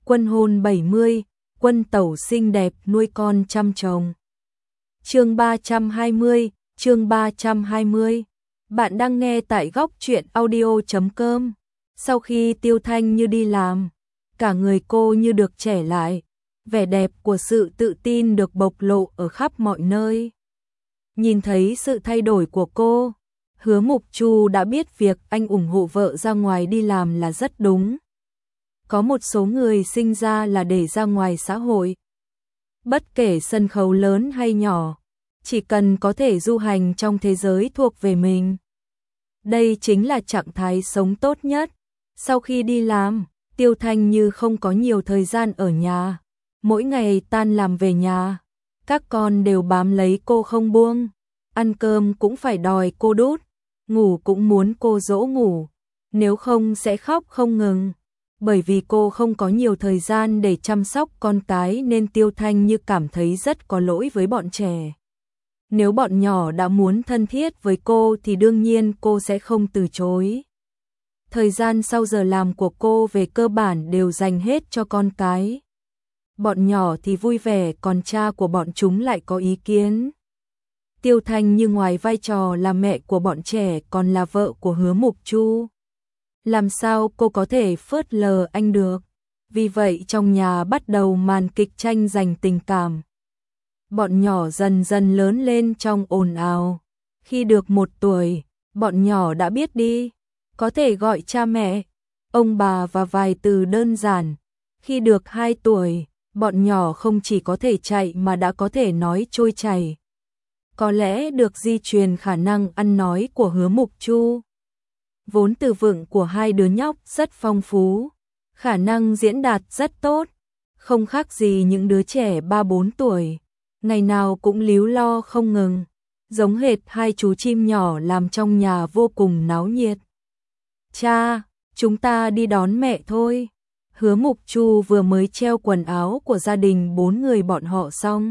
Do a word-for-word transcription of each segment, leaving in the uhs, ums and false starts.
Quân hôn bảy mươi, quân tẩu xinh đẹp nuôi con trăm chồng. Chương ba trăm hai mươi, chương ba trăm hai mươi. Bạn đang nghe tại góc truyện audio chấm com. Sau khi Tiêu Thanh Như đi làm, cả người cô như được trẻ lại, vẻ đẹp của sự tự tin được bộc lộ ở khắp mọi nơi. Nhìn thấy sự thay đổi của cô, Hứa Mục Chu đã biết việc anh ủng hộ vợ ra ngoài đi làm là rất đúng. Có một số người sinh ra là để ra ngoài xã hội. Bất kể sân khấu lớn hay nhỏ, chỉ cần có thể du hành trong thế giới thuộc về mình. Đây chính là trạng thái sống tốt nhất. Sau khi đi làm, Tiêu Thanh Như không có nhiều thời gian ở nhà. Mỗi ngày tan làm về nhà, các con đều bám lấy cô không buông. Ăn cơm cũng phải đòi cô đút, ngủ cũng muốn cô dỗ ngủ, nếu không sẽ khóc không ngừng. Bởi vì cô không có nhiều thời gian để chăm sóc con cái nên Tiêu Thanh Như cảm thấy rất có lỗi với bọn trẻ. Nếu bọn nhỏ đã muốn thân thiết với cô thì đương nhiên cô sẽ không từ chối. Thời gian sau giờ làm của cô về cơ bản đều dành hết cho con cái. Bọn nhỏ thì vui vẻ, còn cha của bọn chúng lại có ý kiến. Tiêu Thanh Như ngoài vai trò là mẹ của bọn trẻ còn là vợ của Hứa Mục Chu. Làm sao cô có thể phớt lờ anh được? Vì vậy trong nhà bắt đầu màn kịch tranh giành tình cảm. Bọn nhỏ dần dần lớn lên trong ồn ào. Khi được một tuổi, bọn nhỏ đã biết đi, có thể gọi cha mẹ, ông bà và vài từ đơn giản. Khi được hai tuổi, bọn nhỏ không chỉ có thể chạy mà đã có thể nói trôi chảy. Có lẽ được di truyền khả năng ăn nói của Hứa Mục Chu. Vốn từ vựng của hai đứa nhóc rất phong phú, khả năng diễn đạt rất tốt, không khác gì những đứa trẻ ba bốn tuổi, ngày nào cũng líu lo không ngừng, giống hệt hai chú chim nhỏ làm trong nhà vô cùng náo nhiệt. Cha, chúng ta đi đón mẹ thôi. Hứa Mục Chu vừa mới treo quần áo của gia đình bốn người bọn họ xong.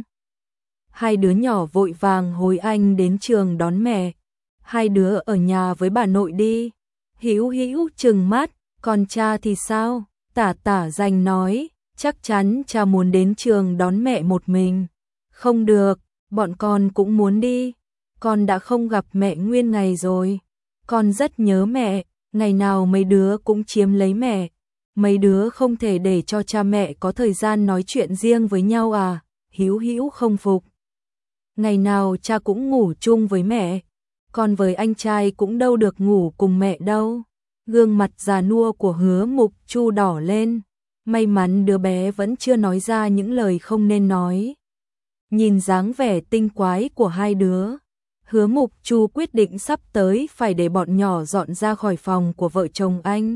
Hai đứa nhỏ vội vàng hối anh đến trường đón mẹ. Hai đứa ở nhà với bà nội đi. Hữu Hữu trừng mắt, còn cha thì sao? Tả Tả Dành nói, chắc chắn cha muốn đến trường đón mẹ một mình. Không được, bọn con cũng muốn đi. Con đã không gặp mẹ nguyên ngày rồi. Con rất nhớ mẹ, ngày nào mấy đứa cũng chiếm lấy mẹ. Mấy đứa không thể để cho cha mẹ có thời gian nói chuyện riêng với nhau à? Hữu Hữu không phục. Ngày nào cha cũng ngủ chung với mẹ, còn với anh trai cũng đâu được ngủ cùng mẹ đâu. Gương mặt già nua của Hứa Mục Chu đỏ lên, may mắn đứa bé vẫn chưa nói ra những lời không nên nói. Nhìn dáng vẻ tinh quái của hai đứa, Hứa Mục Chu quyết định sắp tới phải để bọn nhỏ dọn ra khỏi phòng của vợ chồng anh.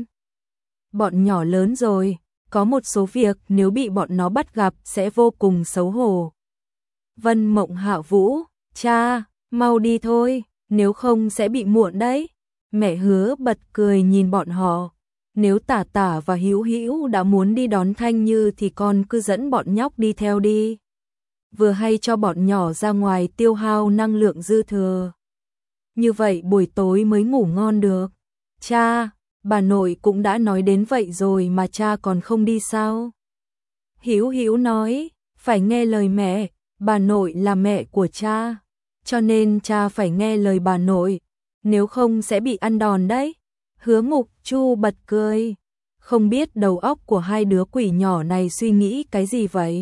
Bọn nhỏ lớn rồi, có một số việc nếu bị bọn nó bắt gặp sẽ vô cùng xấu hổ. Vân Mộng Hạ Vũ, cha, mau đi thôi, nếu không sẽ bị muộn đấy. Mẹ Hứa bật cười nhìn bọn họ. Nếu Tả Tả và Hữu Hữu đã muốn đi đón Thanh Như thì con cứ dẫn bọn nhóc đi theo đi. Vừa hay cho bọn nhỏ ra ngoài tiêu hao năng lượng dư thừa. Như vậy buổi tối mới ngủ ngon được. Cha, bà nội cũng đã nói đến vậy rồi mà cha còn không đi sao? Hữu Hữu nói, phải nghe lời mẹ, bà nội là mẹ của cha, cho nên cha phải nghe lời bà nội, nếu không sẽ bị ăn đòn đấy. Hứa Mục Chu bật cười, không biết đầu óc của hai đứa quỷ nhỏ này suy nghĩ cái gì vậy?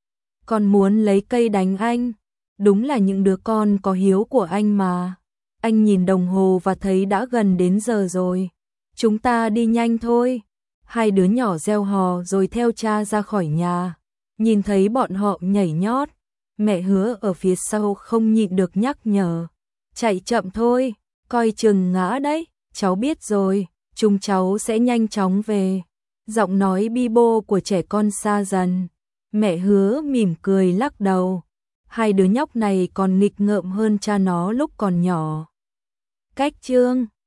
Con muốn lấy cây đánh anh, đúng là những đứa con có hiếu của anh mà. Anh nhìn đồng hồ và thấy đã gần đến giờ rồi. Chúng ta đi nhanh thôi. Hai đứa nhỏ reo hò rồi theo cha ra khỏi nhà. Nhìn thấy bọn họ nhảy nhót, mẹ Hứa ở phía sau không nhịn được nhắc nhở. Chạy chậm thôi, coi chừng ngã đấy. Cháu biết rồi, chúng cháu sẽ nhanh chóng về. Giọng nói bi bô của trẻ con xa dần. Mẹ Hứa mỉm cười lắc đầu. Hai đứa nhóc này còn nghịch ngợm hơn cha nó lúc còn nhỏ. Cách chương